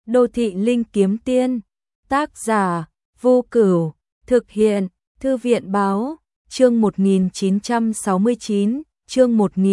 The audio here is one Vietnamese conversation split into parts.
Đô thị linh kiếm tiên. Tác giả Vô Cửu. Thực hiện Thư viện báo. Chương 1969, chương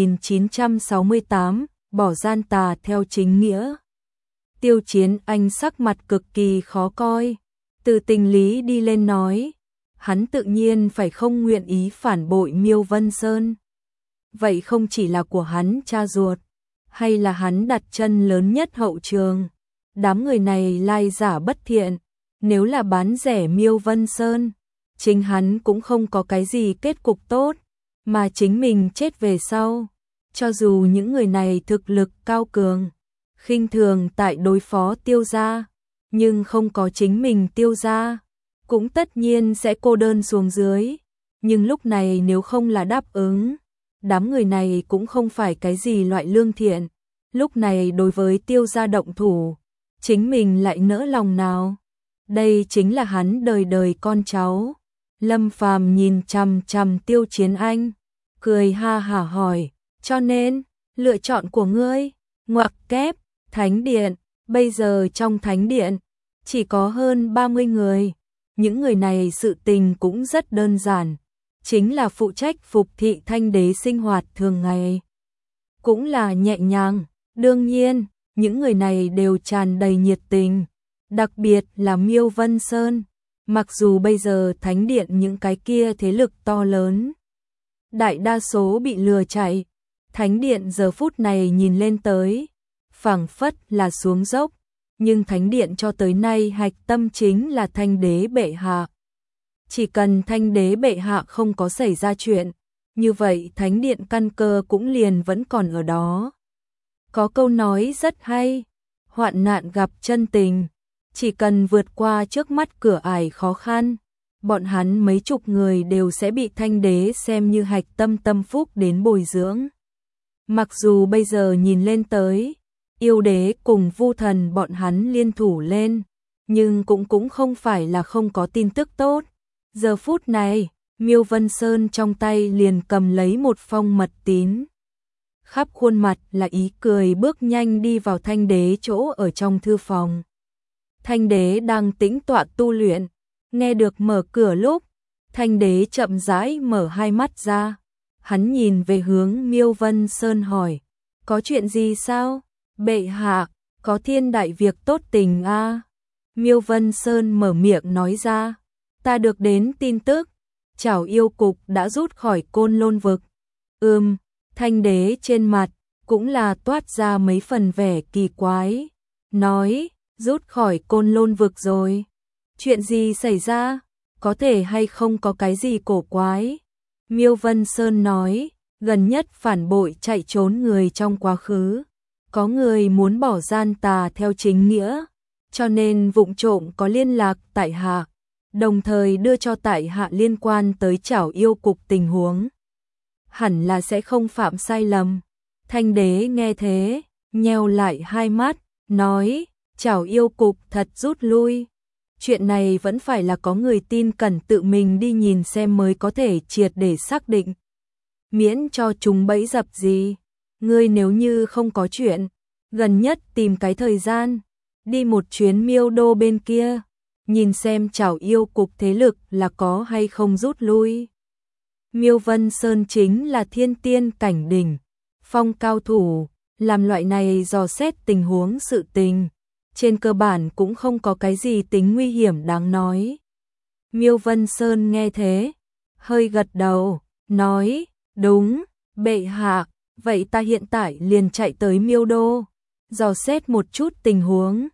1968, bỏ gian tà theo chính nghĩa. Tiêu Chiến Anh sắc mặt cực kỳ khó coi, từ tình lý đi lên nói, hắn tự nhiên phải không nguyện ý phản bội Miêu Vân Sơn. Vậy không chỉ là của hắn cha ruột, hay là hắn đặt chân lớn nhất hậu trường. Đám người này lai giả bất thiện, nếu là bán rẻ Miêu Vân Sơn, chính hắn cũng không có cái gì kết cục tốt, mà chính mình chết về sau. Cho dù những người này thực lực cao cường, khinh thường tại đối phó Tiêu gia, nhưng không có chính mình Tiêu gia, cũng tất nhiên sẽ cô đơn xuống dưới. Nhưng lúc này nếu không là đáp ứng, đám người này cũng không phải cái gì loại lương thiện. Lúc này đối với Tiêu gia động thủ, chính mình lại nỡ lòng nào? Đây chính là hắn đời đời con cháu. Lâm Phàm nhìn chằm chằm Tiêu Chiến Anh, cười ha hả hỏi, cho nên, lựa chọn của ngươi, ngoặc kép, thánh điện, bây giờ trong thánh điện, chỉ có hơn 30 người. Những người này sự tình cũng rất đơn giản, chính là phụ trách phục thị Thanh đế sinh hoạt thường ngày. Cũng là nhẹ nhàng, đương nhiên, những người này đều tràn đầy nhiệt tình, đặc biệt là Miêu Vân Sơn. Mặc dù bây giờ thánh điện những cái kia thế lực to lớn, đại đa số bị lừa chạy, thánh điện giờ phút này nhìn lên tới, phảng phất là xuống dốc, nhưng thánh điện cho tới nay hạch tâm chính là Thanh đế bệ hạ. Chỉ cần Thanh đế bệ hạ không có xảy ra chuyện, như vậy thánh điện căn cơ cũng liền vẫn còn ở đó. Có câu nói rất hay, hoạn nạn gặp chân tình, chỉ cần vượt qua trước mắt cửa ải khó khăn, bọn hắn mấy chục người đều sẽ bị Thanh đế xem như hạch tâm tâm phúc đến bồi dưỡng. Mặc dù bây giờ nhìn lên tới, yêu đế cùng Vu thần bọn hắn liên thủ lên, nhưng cũng không phải là không có tin tức tốt. Giờ phút này, Miêu Vân Sơn trong tay liền cầm lấy một phong mật tín. Khắp khuôn mặt là ý cười, bước nhanh đi vào Thanh đế chỗ ở trong thư phòng. Thanh đế đang tĩnh tọa tu luyện, nghe được mở cửa lúc, Thanh đế chậm rãi mở hai mắt ra. Hắn nhìn về hướng Miêu Vân Sơn hỏi, có chuyện gì sao? Bệ hạ, có thiên đại việc tốt tình a. Miêu Vân Sơn mở miệng nói ra, ta được đến tin tức, Trảo yêu cục đã rút khỏi Côn Lôn vực. Thanh đế trên mặt cũng là toát ra mấy phần vẻ kỳ quái, nói, rút khỏi Côn Lôn vực rồi. Chuyện gì xảy ra? Có thể hay không có cái gì cổ quái? Miêu Vân Sơn nói, gần nhất phản bội chạy trốn người trong quá khứ, có người muốn bỏ gian tà theo chính nghĩa, cho nên vụng trộm có liên lạc tại hạ, đồng thời đưa cho tại hạ liên quan tới Trảo yêu cục tình huống. Hẳn là sẽ không phạm sai lầm. Thanh đế nghe thế, nheo lại hai mắt, nói, Trảo yêu cục thật rút lui. Chuyện này vẫn phải là có người tin cẩn tự mình đi nhìn xem mới có thể triệt để xác định. Miễn cho chúng bẫy dập gì. Ngươi nếu như không có chuyện, gần nhất tìm cái thời gian, đi một chuyến Miêu đô bên kia, nhìn xem Trảo yêu cục thế lực là có hay không rút lui. Miêu Vân Sơn chính là thiên tiên cảnh đỉnh, phong cao thủ, làm loại này dò xét tình huống sự tình, trên cơ bản cũng không có cái gì tính nguy hiểm đáng nói. Miêu Vân Sơn nghe thế, hơi gật đầu, nói, đúng, bệ hạ, vậy ta hiện tại liền chạy tới Miêu đô, dò xét một chút tình huống.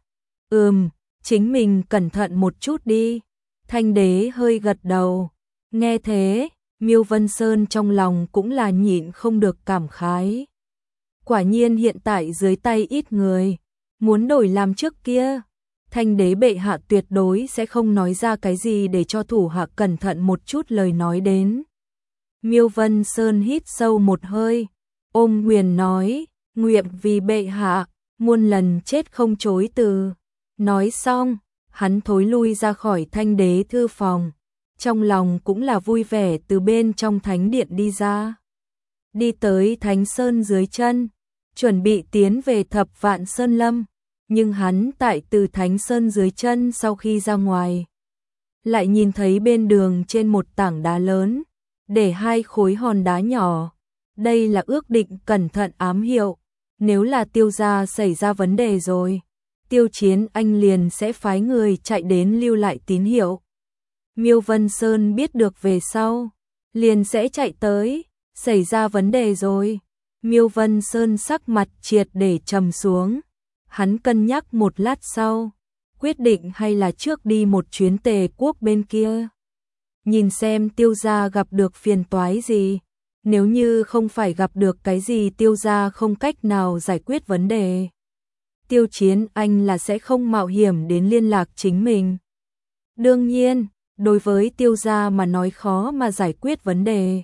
Chính mình cẩn thận một chút đi. Thanh đế hơi gật đầu, nghe thế, Miêu Vân Sơn trong lòng cũng là nhịn không được cảm khái. Quả nhiên hiện tại dưới tay ít người, muốn đổi làm trước kia, Thanh đế bệ hạ tuyệt đối sẽ không nói ra cái gì để cho thủ hạ cẩn thận một chút lời nói đến. Miêu Vân Sơn hít sâu một hơi, ôm quyền nói, nguyện vì bệ hạ, muôn lần chết không chối từ. Nói xong, hắn thối lui ra khỏi Thanh đế thư phòng, trong lòng cũng là vui vẻ từ bên trong thánh điện đi ra. Đi tới Thánh Sơn dưới chân, chuẩn bị tiến về Thập Vạn Sơn Lâm, nhưng hắn tại Từ Thánh Sơn dưới chân sau khi ra ngoài, lại nhìn thấy bên đường trên một tảng đá lớn, để 2 khối hòn đá nhỏ. Đây là ước định cẩn thận ám hiệu, nếu là Tiêu gia xảy ra vấn đề rồi, Tiêu Chiến Anh liền sẽ phái người chạy đến lưu lại tín hiệu. Miêu Vân Sơn biết được về sau, liền sẽ chạy tới, xảy ra vấn đề rồi. Miêu Vân Sơn sắc mặt triệt để trầm xuống, hắn cân nhắc một lát sau, quyết định hay là trước đi một chuyến Tề quốc bên kia. Nhìn xem Tiêu gia gặp được phiền toái gì, nếu như không phải gặp được cái gì Tiêu gia không cách nào giải quyết vấn đề, Tiêu Chiến Anh là sẽ không mạo hiểm đến liên lạc chính mình. Đương nhiên, đối với Tiêu gia mà nói khó mà giải quyết vấn đề.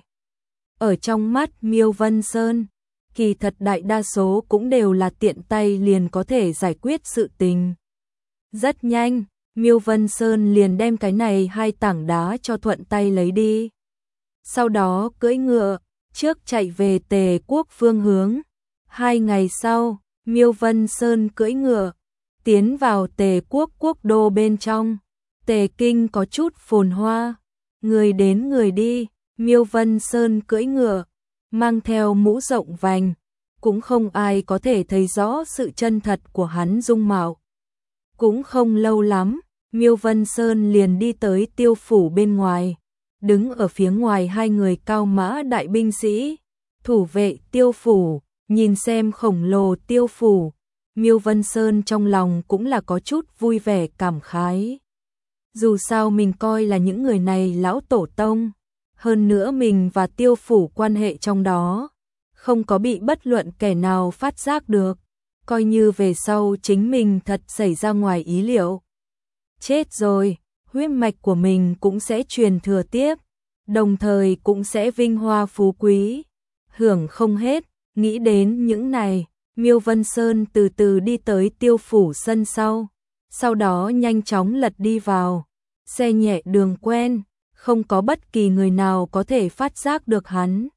Ở trong mắt Miêu Vân Sơn, kỳ thật đại đa số cũng đều là tiện tay liền có thể giải quyết sự tình. Rất nhanh, Miêu Vân Sơn liền đem cái này 2 tảng đá cho thuận tay lấy đi. Sau đó cưỡi ngựa, trước chạy về Tề quốc phương hướng. 2 ngày sau, Miêu Vân Sơn cưỡi ngựa, tiến vào Tề quốc quốc đô bên trong. Tề kinh có chút phồn hoa, người đến người đi. Miêu Vân Sơn cưỡi ngựa, mang theo mũ rộng vành, cũng không ai có thể thấy rõ sự chân thật của hắn dung mạo. Cũng không lâu lắm, Miêu Vân Sơn liền đi tới Tiêu phủ bên ngoài, đứng ở phía ngoài 2 người cao mã đại binh sĩ, thủ vệ Tiêu phủ, nhìn xem khổng lồ Tiêu phủ, Miêu Vân Sơn trong lòng cũng là có chút vui vẻ cảm khái. Dù sao mình coi là những người này lão tổ tông, hơn nữa mình và Tiêu phủ quan hệ trong đó, không có bị bất luận kẻ nào phát giác được, coi như về sau chính mình thật xảy ra ngoài ý liệu. Chết rồi, huyết mạch của mình cũng sẽ truyền thừa tiếp, đồng thời cũng sẽ vinh hoa phú quý, hưởng không hết. Nghĩ đến những này, Miêu Vân Sơn từ từ đi tới Tiêu phủ sân sau đó nhanh chóng lật đi vào, xe nhẹ đường quen, không có bất kỳ người nào có thể phát giác được hắn.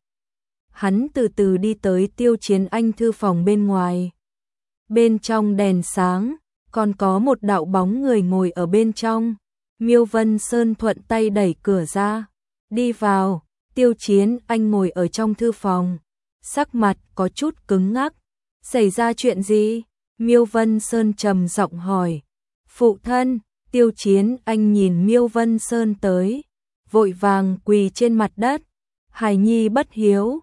Hắn từ từ đi tới Tiêu Chiến Anh thư phòng bên ngoài. Bên trong đèn sáng, còn có một đạo bóng người ngồi ở bên trong. Miêu Vân Sơn thuận tay đẩy cửa ra, đi vào. Tiêu Chiến Anh ngồi ở trong thư phòng, sắc mặt có chút cứng ngắc. Xảy ra chuyện gì? Miêu Vân Sơn trầm giọng hỏi. Phụ thân. Tiêu Chiến Anh nhìn Miêu Vân Sơn tới, vội vàng quỳ trên mặt đất. Hải nhi bất hiếu.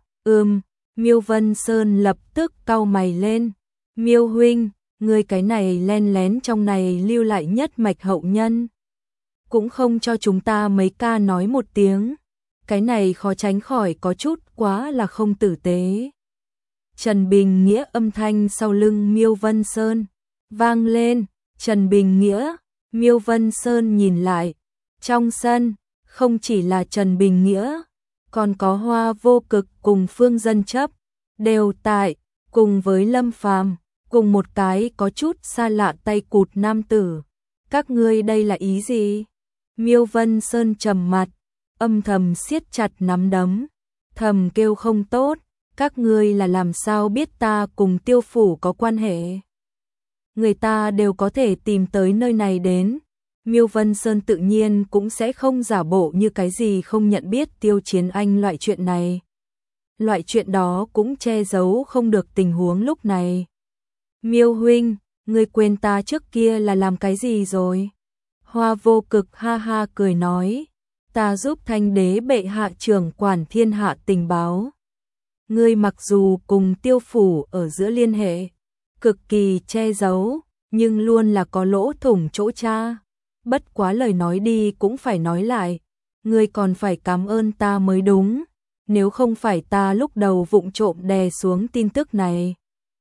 Miêu Vân Sơn lập tức cau mày lên. Miêu huynh, ngươi cái này len lén trong này lưu lại nhất mạch hậu nhân, cũng không cho chúng ta mấy ca nói một tiếng, cái này khó tránh khỏi có chút quá là không tử tế. Trần Bình Nghĩa âm thanh sau lưng Miêu Vân Sơn vang lên. Trần Bình Nghĩa. Miêu Vân Sơn nhìn lại, trong sân không chỉ là Trần Bình Nghĩa, còn có Hoa Vô Cực cùng Phương Dân Chấp đều tại, cùng với Lâm Phàm, cùng một cái có chút xa lạ tay cụt nam tử. Các ngươi đây là ý gì? Miêu Vân Sơn trầm mặt, âm thầm siết chặt nắm đấm, thầm kêu không tốt. Các ngươi là làm sao biết ta cùng Tiêu phủ có quan hệ? Người ta đều có thể tìm tới nơi này đến. Miêu Vân Sơn tự nhiên cũng sẽ không giả bộ như cái gì không nhận biết Tiêu Chiến Anh loại chuyện này. Loại chuyện đó cũng che giấu không được tình huống lúc này. Miêu huynh, ngươi quên ta trước kia là làm cái gì rồi? Hoa Vô Cực ha ha cười nói, ta giúp Thanh đế bệ hạ trưởng quản thiên hạ tình báo. Ngươi mặc dù cùng Tiêu phủ ở giữa liên hệ cực kỳ che giấu, nhưng luôn là có lỗ thủng chỗ tra. Bất quá lời nói đi cũng phải nói lại, ngươi còn phải cảm ơn ta mới đúng, nếu không phải ta lúc đầu vụng trộm đè xuống tin tức này.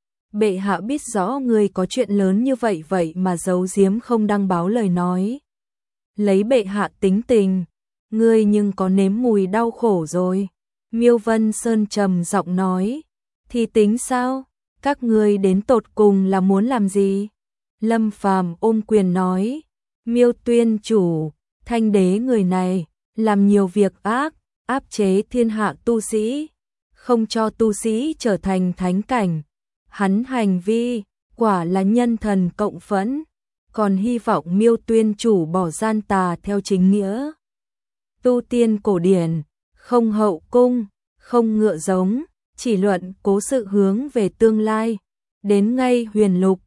Bệ hạ biết rõ ngươi có chuyện lớn như vậy mà giấu giếm không đăng báo lời nói. Lấy bệ hạ tính tình, ngươi nhưng có nếm mùi đau khổ rồi. Miêu Vân Sơn trầm giọng nói, thì tính sao? Các ngươi đến tột cùng là muốn làm gì? Lâm Phàm ôm quyền nói, Miêu tuyên chủ, Thanh đế người này làm nhiều việc ác, áp chế thiên hạ tu sĩ, không cho tu sĩ trở thành thánh cảnh. Hắn hành vi quả là nhân thần cộng phẫn, còn hy vọng Miêu Tuyên chủ bỏ gian tà theo chính nghĩa. Tu tiên cổ điển, không hậu cung, không ngựa giống, chỉ luận cố sự hướng về tương lai, đến ngay huyền lục,